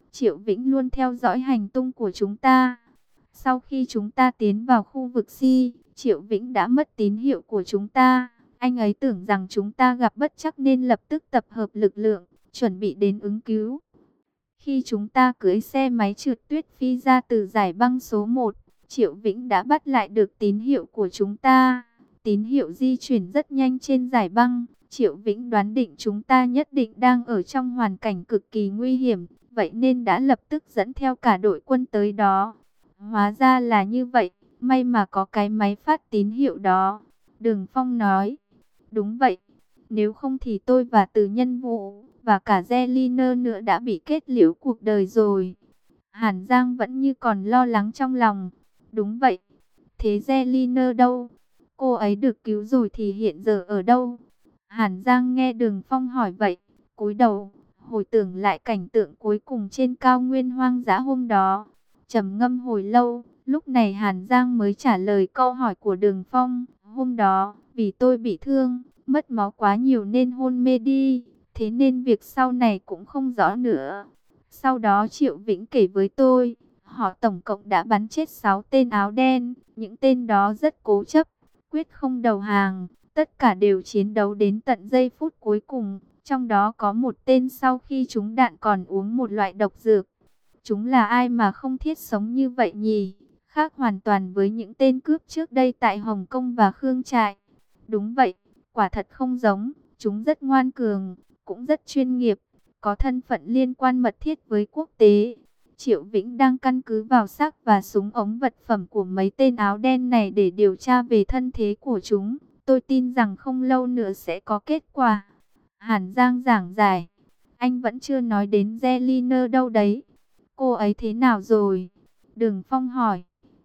Triệu Vĩnh luôn theo dõi hành tung của chúng ta. Sau khi chúng ta tiến vào khu vực Si, Triệu Vĩnh đã mất tín hiệu của chúng ta. Anh ấy tưởng rằng chúng ta gặp bất trắc nên lập tức tập hợp lực lượng, chuẩn bị đến ứng cứu. Khi chúng ta cưỡi xe máy trượt tuyết phi ra từ giải băng số một, Triệu Vĩnh đã bắt lại được tín hiệu của chúng ta. Tín hiệu di chuyển rất nhanh trên giải băng. Triệu Vĩnh đoán định chúng ta nhất định đang ở trong hoàn cảnh cực kỳ nguy hiểm, vậy nên đã lập tức dẫn theo cả đội quân tới đó. Hóa ra là như vậy, may mà có cái máy phát tín hiệu đó. Đường Phong nói, đúng vậy, nếu không thì tôi và Từ Nhân Vũ và cả Zeliner nữa đã bị kết liễu cuộc đời rồi. Hàn Giang vẫn như còn lo lắng trong lòng. Đúng vậy, thế Zeliner đâu? Cô ấy được cứu rồi thì hiện giờ ở đâu? Hàn Giang nghe Đường Phong hỏi vậy, cúi đầu, hồi tưởng lại cảnh tượng cuối cùng trên cao nguyên hoang dã hôm đó. Trầm ngâm hồi lâu, lúc này Hàn Giang mới trả lời câu hỏi của Đường Phong. Hôm đó, vì tôi bị thương, mất máu quá nhiều nên hôn mê đi, thế nên việc sau này cũng không rõ nữa. Sau đó Triệu Vĩnh kể với tôi, họ tổng cộng đã bắn chết sáu tên áo đen, những tên đó rất cố chấp, quyết không đầu hàng. Tất cả đều chiến đấu đến tận giây phút cuối cùng, trong đó có một tên sau khi trúng đạn còn uống một loại độc dược. Chúng là ai mà không thiết sống như vậy nhỉ? Khác hoàn toàn với những tên cướp trước đây tại Hồng Kông và Khương Trại. Đúng vậy, quả thật không giống, chúng rất ngoan cường, cũng rất chuyên nghiệp, có thân phận liên quan mật thiết với quốc tế. Triệu Vĩnh đang căn cứ vào xác và súng ống vật phẩm của mấy tên áo đen này để điều tra về thân thế của chúng. Tôi tin rằng không lâu nữa sẽ có kết quả. Hàn Giang giảng giải. Anh vẫn chưa nói đến Zeliner đâu đấy. Cô ấy thế nào rồi? Đường Phong hỏi.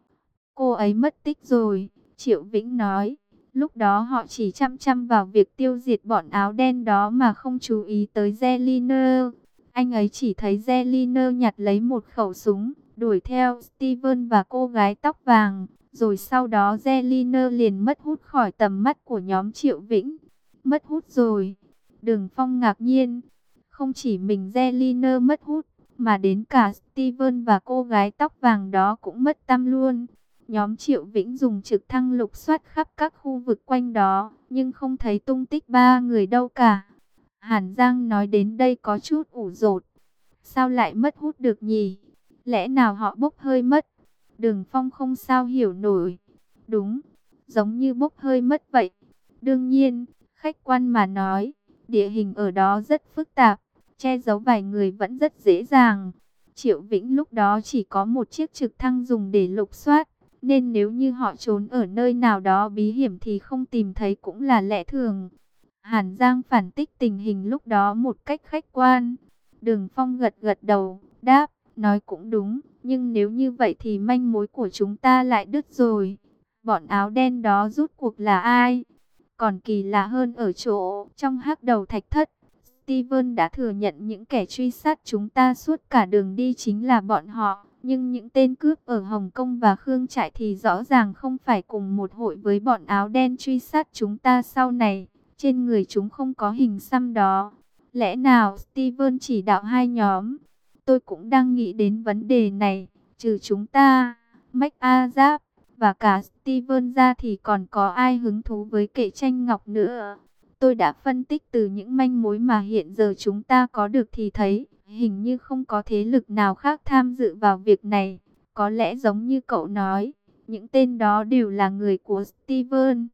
Cô ấy mất tích rồi, Triệu Vĩnh nói. Lúc đó họ chỉ chăm chăm vào việc tiêu diệt bọn áo đen đó mà không chú ý tới Zeliner. Anh ấy chỉ thấy Zeliner nhặt lấy một khẩu súng, đuổi theo Steven và cô gái tóc vàng. Rồi sau đó Zeliner liền mất hút khỏi tầm mắt của nhóm Triệu Vĩnh. Mất hút rồi. Đường Phong ngạc nhiên. Không chỉ mình Zeliner mất hút, mà đến cả Steven và cô gái tóc vàng đó cũng mất tăm luôn. Nhóm Triệu Vĩnh dùng trực thăng lục soát khắp các khu vực quanh đó, nhưng không thấy tung tích ba người đâu cả. Hàn Giang nói đến đây có chút ủ rột. Sao lại mất hút được nhỉ? Lẽ nào họ bốc hơi mất? Đường Phong không sao hiểu nổi. Đúng, giống như bốc hơi mất vậy. Đương nhiên, khách quan mà nói, địa hình ở đó rất phức tạp, che giấu vài người vẫn rất dễ dàng. Triệu Vĩnh lúc đó chỉ có một chiếc trực thăng dùng để lục soát, nên nếu như họ trốn ở nơi nào đó bí hiểm thì không tìm thấy cũng là lẽ thường. Hàn Giang phản tích tình hình lúc đó một cách khách quan. Đường Phong gật gật đầu, đáp, nói cũng đúng, nhưng nếu như vậy thì manh mối của chúng ta lại đứt rồi. Bọn áo đen đó rút cuộc là ai? Còn kỳ lạ hơn ở chỗ, trong hắc đầu thạch thất, Steven đã thừa nhận những kẻ truy sát chúng ta suốt cả đường đi chính là bọn họ. Nhưng những tên cướp ở Hồng Kông và Khương Trại thì rõ ràng không phải cùng một hội với bọn áo đen truy sát chúng ta sau này. Trên người chúng không có hình xăm đó. Lẽ nào Steven chỉ đạo hai nhóm? Tôi cũng đang nghĩ đến vấn đề này. Trừ chúng ta, MacArthur và cả Steven ra thì còn có ai hứng thú với kệ tranh ngọc nữa. Tôi đã phân tích từ những manh mối mà hiện giờ chúng ta có được thì thấy, hình như không có thế lực nào khác tham dự vào việc này. Có lẽ giống như cậu nói, những tên đó đều là người của Steven.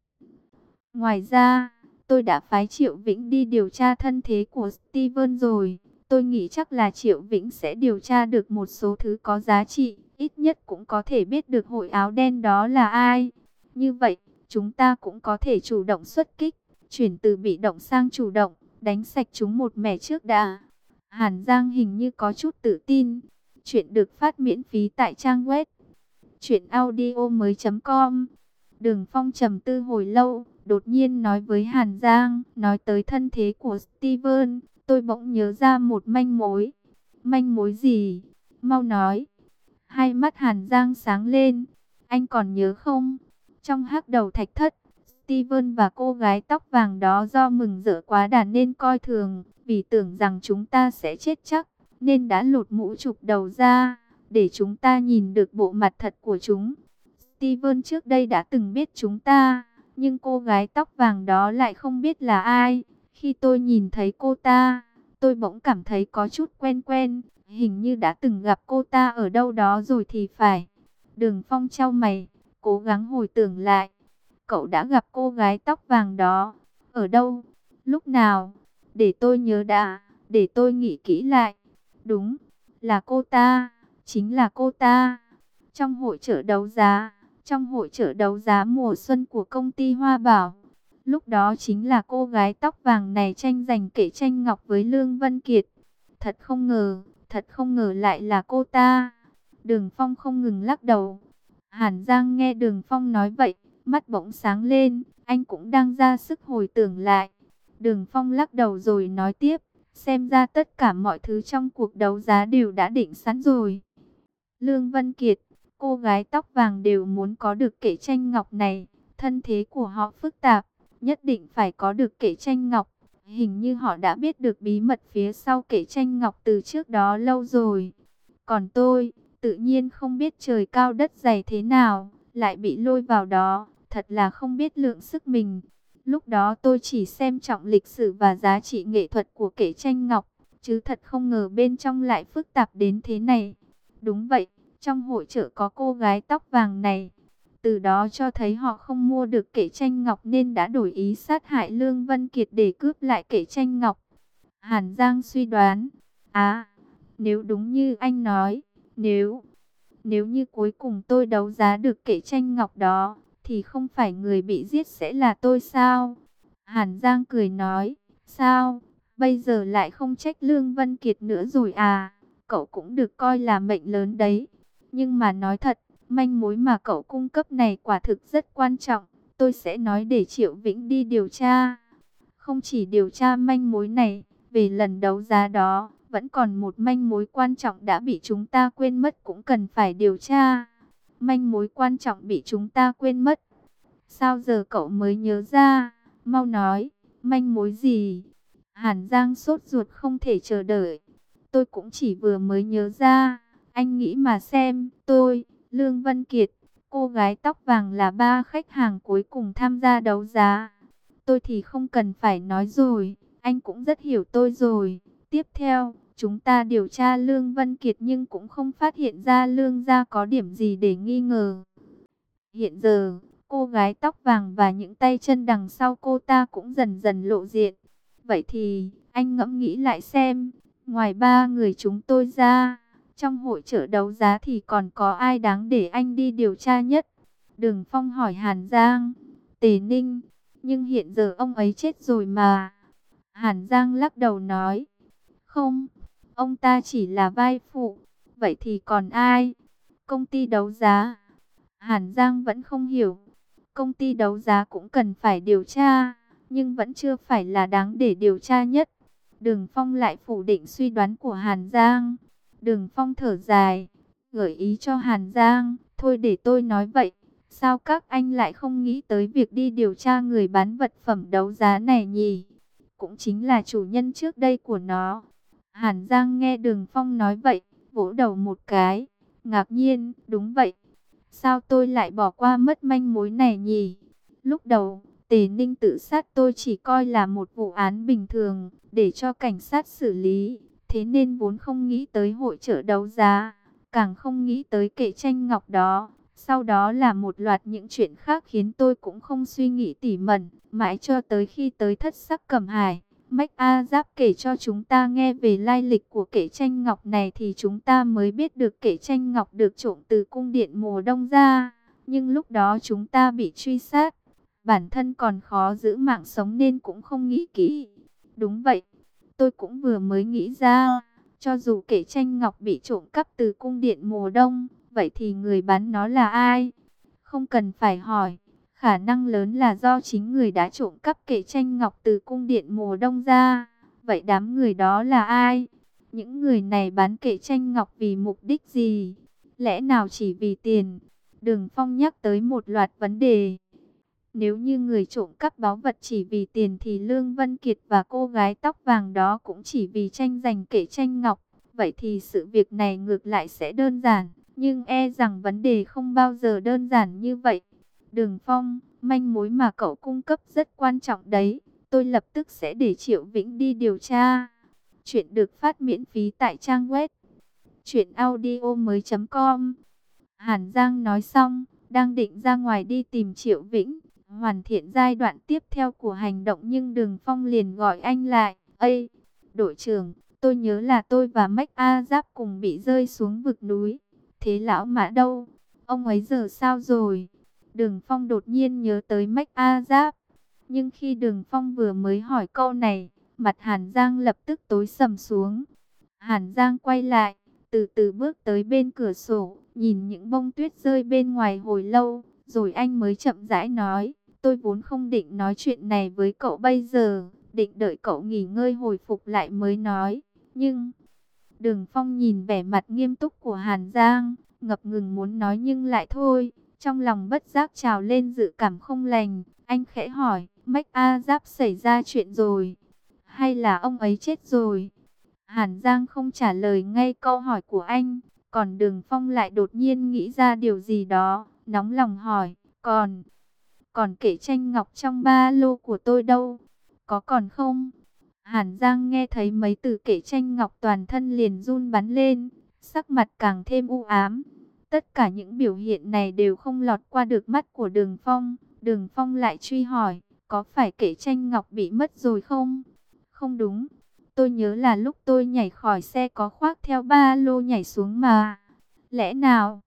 Ngoài ra, tôi đã phái Triệu Vĩnh đi điều tra thân thế của Steven rồi. Tôi nghĩ chắc là Triệu Vĩnh sẽ điều tra được một số thứ có giá trị, ít nhất cũng có thể biết được hội áo đen đó là ai. Như vậy, chúng ta cũng có thể chủ động xuất kích, chuyển từ bị động sang chủ động, đánh sạch chúng một mẻ trước đã. Hàn Giang hình như có chút tự tin. Chuyện được phát miễn phí tại trang web truyện audio mới chấm com. Đường Phong trầm tư hồi lâu, đột nhiên nói với Hàn Giang, nói tới thân thế của Steven, tôi bỗng nhớ ra một manh mối. Manh mối gì? Mau nói. Hai mắt Hàn Giang sáng lên. Anh còn nhớ không? Trong hắc đầu thạch thất, Steven và cô gái tóc vàng đó do mừng rỡ quá đà nên coi thường, vì tưởng rằng chúng ta sẽ chết chắc, nên đã lột mũ chụp đầu ra, để chúng ta nhìn được bộ mặt thật của chúng. Steven trước đây đã từng biết chúng ta, nhưng cô gái tóc vàng đó lại không biết là ai. Khi tôi nhìn thấy cô ta, tôi bỗng cảm thấy có chút quen quen, hình như đã từng gặp cô ta ở đâu đó rồi thì phải. Đường Phong chau mày, cố gắng hồi tưởng lại. Cậu đã gặp cô gái tóc vàng đó, ở đâu, lúc nào? Để tôi nhớ đã, để tôi nghĩ kỹ lại. Đúng, là cô ta, chính là cô ta. Trong hội chợ đấu giá, trong hội chợ đấu giá mùa xuân của công ty Hoa Bảo. Lúc đó chính là cô gái tóc vàng này tranh giành kệ tranh ngọc với Lương Vân Kiệt. Thật không ngờ, thật không ngờ lại là cô ta. Đường Phong không ngừng lắc đầu. Hàn Giang nghe Đường Phong nói vậy, mắt bỗng sáng lên, anh cũng đang ra sức hồi tưởng lại. Đường Phong lắc đầu rồi nói tiếp, xem ra tất cả mọi thứ trong cuộc đấu giá đều đã định sẵn rồi. Lương Vân Kiệt, cô gái tóc vàng đều muốn có được kệ tranh ngọc này, thân thế của họ phức tạp, nhất định phải có được kệ tranh ngọc. Hình như họ đã biết được bí mật phía sau kệ tranh ngọc từ trước đó lâu rồi. Còn tôi, tự nhiên không biết trời cao đất dày thế nào, lại bị lôi vào đó, thật là không biết lượng sức mình. Lúc đó tôi chỉ xem trọng lịch sử và giá trị nghệ thuật của kệ tranh ngọc, chứ thật không ngờ bên trong lại phức tạp đến thế này. Đúng vậy, trong hội chợ có cô gái tóc vàng này. Từ đó cho thấy họ không mua được kệ tranh ngọc nên đã đổi ý sát hại Lương Vân Kiệt để cướp lại kệ tranh ngọc. Hàn Giang suy đoán, à, nếu đúng như anh nói, nếu, nếu như cuối cùng tôi đấu giá được kệ tranh ngọc đó, thì không phải người bị giết sẽ là tôi sao? Hàn Giang cười nói, sao, bây giờ lại không trách Lương Vân Kiệt nữa rồi à? Cậu cũng được coi là mệnh lớn đấy. Nhưng mà nói thật, manh mối mà cậu cung cấp này quả thực rất quan trọng. Tôi sẽ nói để Triệu Vĩnh đi điều tra. Không chỉ điều tra manh mối này, về lần đấu giá đó, vẫn còn một manh mối quan trọng đã bị chúng ta quên mất cũng cần phải điều tra. Manh mối quan trọng bị chúng ta quên mất. Sao giờ cậu mới nhớ ra? Mau nói, manh mối gì? Hàn Giang sốt ruột không thể chờ đợi. Tôi cũng chỉ vừa mới nhớ ra. Anh nghĩ mà xem, tôi, Lương Vân Kiệt, cô gái tóc vàng là ba khách hàng cuối cùng tham gia đấu giá. Tôi thì không cần phải nói rồi, anh cũng rất hiểu tôi rồi. Tiếp theo, chúng ta điều tra Lương Vân Kiệt nhưng cũng không phát hiện ra Lương gia có điểm gì để nghi ngờ. Hiện giờ, cô gái tóc vàng và những tay chân đằng sau cô ta cũng dần dần lộ diện. Vậy thì, anh ngẫm nghĩ lại xem, ngoài ba người chúng tôi ra, trong hội chợ đấu giá thì còn có ai đáng để anh đi điều tra nhất? Đường Phong hỏi Hàn Giang. Tề Ninh, nhưng hiện giờ ông ấy chết rồi mà. Hàn Giang lắc đầu nói, không, ông ta chỉ là vai phụ. Vậy thì còn ai? Công ty đấu giá. Hàn Giang vẫn không hiểu. Công ty đấu giá cũng cần phải điều tra, nhưng vẫn chưa phải là đáng để điều tra nhất. Đường Phong lại phủ định suy đoán của Hàn Giang. Đường Phong thở dài, gợi ý cho Hàn Giang, thôi để tôi nói vậy. Sao các anh lại không nghĩ tới việc đi điều tra người bán vật phẩm đấu giá này nhỉ? Cũng chính là chủ nhân trước đây của nó. Hàn Giang nghe Đường Phong nói vậy, vỗ đầu một cái, ngạc nhiên, đúng vậy. Sao tôi lại bỏ qua mất manh mối này nhỉ? Lúc đầu, Tề Ninh tự sát tôi chỉ coi là một vụ án bình thường, để cho cảnh sát xử lý. Thế nên vốn không nghĩ tới hội chợ đấu giá, càng không nghĩ tới kệ tranh ngọc đó. Sau đó là một loạt những chuyện khác khiến tôi cũng không suy nghĩ tỉ mẩn, mãi cho tới khi tới Thất Sắc Cẩm Hải. Mách A Giáp kể cho chúng ta nghe về lai lịch của kệ tranh ngọc này thì chúng ta mới biết được kệ tranh ngọc được trộm từ cung điện mùa đông ra. Nhưng lúc đó chúng ta bị truy sát, bản thân còn khó giữ mạng sống nên cũng không nghĩ kỹ. Đúng vậy, tôi cũng vừa mới nghĩ ra, cho dù kệ tranh ngọc bị trộm cắp từ cung điện mùa đông, vậy thì người bán nó là ai? Không cần phải hỏi, khả năng lớn là do chính người đã trộm cắp kệ tranh ngọc từ cung điện mùa đông ra. Vậy đám người đó là ai? Những người này bán kệ tranh ngọc vì mục đích gì? Lẽ nào chỉ vì tiền? Đường Phong nhắc tới một loạt vấn đề. Nếu như người trộm cắp báu vật chỉ vì tiền thì Lương Vân Kiệt và cô gái tóc vàng đó cũng chỉ vì tranh giành kệ tranh ngọc. vậy thì sự việc này ngược lại sẽ đơn giản. Nhưng e rằng vấn đề không bao giờ đơn giản như vậy. Đường Phong, manh mối mà cậu cung cấp rất quan trọng đấy. Tôi lập tức sẽ để Triệu Vĩnh đi điều tra. Chuyện được phát miễn phí tại trang web truyện audio mới chấm com. Hàn Giang nói xong, đang định ra ngoài đi tìm Triệu Vĩnh, hoàn thiện giai đoạn tiếp theo của hành động, nhưng Đường Phong liền gọi anh lại. Ây, đội trưởng, tôi nhớ là tôi và Mách A Giáp cùng bị rơi xuống vực núi. Thế lão Mã đâu? Ông ấy giờ sao rồi? Đường Phong đột nhiên nhớ tới Mách A Giáp. Nhưng khi Đường Phong vừa mới hỏi câu này, mặt Hàn Giang lập tức tối sầm xuống. Hàn Giang quay lại, từ từ bước tới bên cửa sổ, nhìn những bông tuyết rơi bên ngoài hồi lâu, rồi anh mới chậm rãi nói, tôi vốn không định nói chuyện này với cậu bây giờ, định đợi cậu nghỉ ngơi hồi phục lại mới nói, nhưng... Đường Phong nhìn vẻ mặt nghiêm túc của Hàn Giang, ngập ngừng muốn nói nhưng lại thôi, trong lòng bất giác trào lên dự cảm không lành, anh khẽ hỏi, Mách A Giáp xảy ra chuyện rồi, hay là ông ấy chết rồi? Hàn Giang không trả lời ngay câu hỏi của anh, còn Đường Phong lại đột nhiên nghĩ ra điều gì đó, nóng lòng hỏi, còn, còn kệ tranh ngọc trong ba lô của tôi đâu? Có còn không? Hàn Giang nghe thấy mấy từ kệ tranh ngọc toàn thân liền run bắn lên, sắc mặt càng thêm u ám. Tất cả những biểu hiện này đều không lọt qua được mắt của Đường Phong. Đường Phong lại truy hỏi, có phải kệ tranh ngọc bị mất rồi không? Không đúng. Tôi nhớ là lúc tôi nhảy khỏi xe có khoác theo ba lô nhảy xuống mà. Lẽ nào?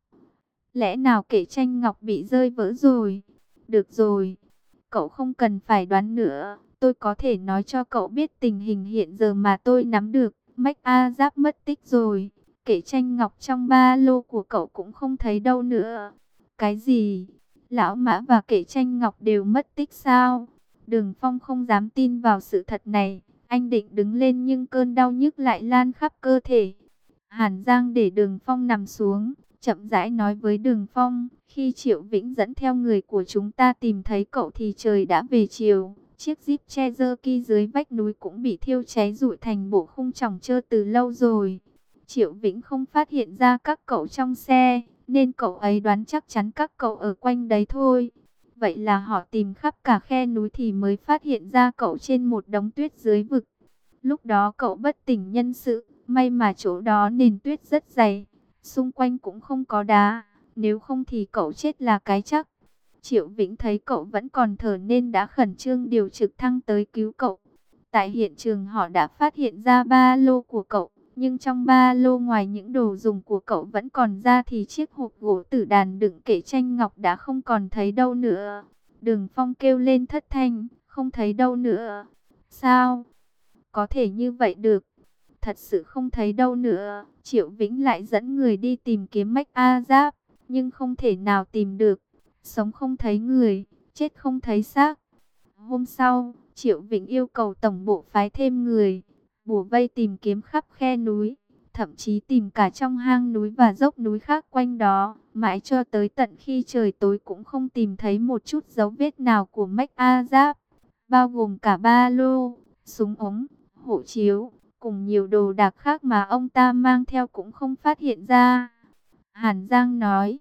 Lẽ nào kệ tranh ngọc bị rơi vỡ rồi? Được rồi. Cậu không cần phải đoán nữa. Tôi có thể nói cho cậu biết tình hình hiện giờ mà tôi nắm được. Mách A Giáp mất tích rồi. Kệ tranh ngọc trong ba lô của cậu cũng không thấy đâu nữa. Cái gì? Lão Mã và kệ tranh ngọc đều mất tích sao? Đường Phong không dám tin vào sự thật này. Anh định đứng lên nhưng cơn đau nhức lại lan khắp cơ thể. Hàn Giang để Đường Phong nằm xuống, chậm rãi nói với Đường Phong, khi Triệu Vĩnh dẫn theo người của chúng ta tìm thấy cậu thì trời đã về chiều. Chiếc Jeep Cherokee dưới vách núi cũng bị thiêu cháy rụi thành bộ khung chỏng trơ từ lâu rồi. Triệu Vĩnh không phát hiện ra các cậu trong xe, nên cậu ấy đoán chắc chắn các cậu ở quanh đấy thôi. Vậy là họ tìm khắp cả khe núi thì mới phát hiện ra cậu trên một đống tuyết dưới vực. Lúc đó cậu bất tỉnh nhân sự, may mà chỗ đó nền tuyết rất dày, xung quanh cũng không có đá, nếu không thì cậu chết là cái chắc. Triệu Vĩnh thấy cậu vẫn còn thở nên đã khẩn trương điều trực thăng tới cứu cậu. Tại hiện trường họ đã phát hiện ra ba lô của cậu, nhưng trong ba lô ngoài những đồ dùng của cậu vẫn còn ra thì chiếc hộp gỗ tử đàn đựng kệ tranh ngọc đã không còn thấy đâu nữa. Đường Phong kêu lên thất thanh, không thấy đâu nữa. Sao? Có thể như vậy được? Thật sự không thấy đâu nữa. Triệu Vĩnh lại dẫn người đi tìm kiếm Mách A Giáp, nhưng không thể nào tìm được. Sống không thấy người, chết không thấy xác. Hôm sau, Triệu Vĩnh yêu cầu tổng bộ phái thêm người, bủa vây tìm kiếm khắp khe núi, thậm chí tìm cả trong hang núi và dốc núi khác quanh đó, mãi cho tới tận khi trời tối cũng không tìm thấy một chút dấu vết nào của Mách A Giáp, bao gồm cả ba lô, súng ống, hộ chiếu, cùng nhiều đồ đạc khác mà ông ta mang theo cũng không phát hiện ra. Hàn Giang nói,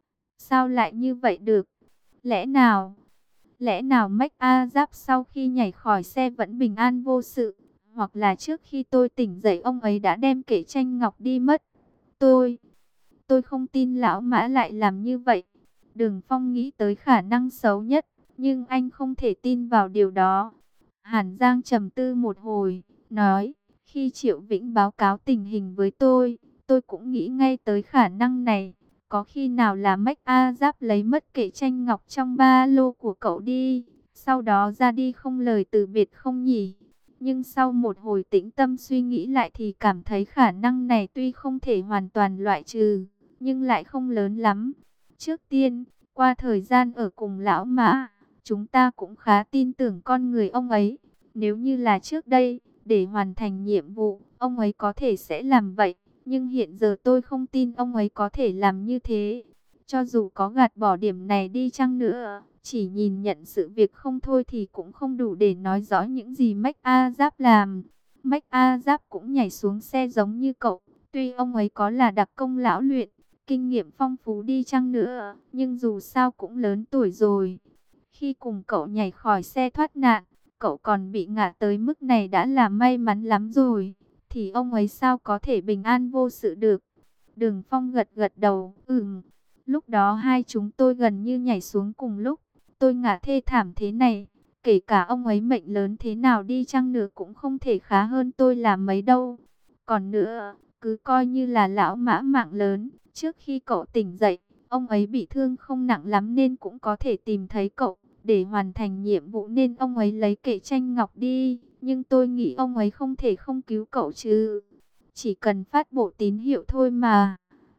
sao lại như vậy được? Lẽ nào, lẽ nào Mách A Giáp sau khi nhảy khỏi xe vẫn bình an vô sự? Hoặc là trước khi tôi tỉnh dậy ông ấy đã đem kệ tranh ngọc đi mất? Tôi, tôi không tin lão Mã lại làm như vậy. Đường Phong nghĩ tới khả năng xấu nhất, nhưng anh không thể tin vào điều đó. Hàn Giang trầm tư một hồi, nói, khi Triệu Vĩnh báo cáo tình hình với tôi, tôi cũng nghĩ ngay tới khả năng này. Có khi nào là Mách A Giáp lấy mất kệ tranh ngọc trong ba lô của cậu đi, sau đó ra đi không lời từ biệt không nhỉ? Nhưng sau một hồi tĩnh tâm suy nghĩ lại thì cảm thấy khả năng này tuy không thể hoàn toàn loại trừ, nhưng lại không lớn lắm. Trước tiên, qua thời gian ở cùng lão Mã, chúng ta cũng khá tin tưởng con người ông ấy. Nếu như là trước đây, để hoàn thành nhiệm vụ, ông ấy có thể sẽ làm vậy. Nhưng hiện giờ tôi không tin ông ấy có thể làm như thế. Cho dù có gạt bỏ điểm này đi chăng nữa, chỉ nhìn nhận sự việc không thôi thì cũng không đủ để nói rõ những gì Mách A Giáp làm. Mách A Giáp cũng nhảy xuống xe giống như cậu, Tuy ông ấy có là đặc công lão luyện, kinh nghiệm phong phú đi chăng nữa, nhưng dù sao cũng lớn tuổi rồi. Khi cùng cậu nhảy khỏi xe thoát nạn, cậu còn bị ngã tới mức này đã là may mắn lắm rồi. Thì ông ấy sao có thể bình an vô sự được? Đường Phong gật gật đầu, ừm. Lúc đó hai chúng tôi gần như nhảy xuống cùng lúc. Tôi ngã thê thảm thế này, kể cả ông ấy mệnh lớn thế nào đi chăng nữa cũng không thể khá hơn tôi là mấy đâu. Còn nữa, cứ coi như là lão mã mạng lớn, trước khi cậu tỉnh dậy, ông ấy bị thương không nặng lắm nên cũng có thể tìm thấy cậu để hoàn thành nhiệm vụ, nên ông ấy lấy kệ tranh ngọc đi. Nhưng tôi nghĩ ông ấy không thể không cứu cậu chứ. Chỉ cần phát bộ tín hiệu thôi mà.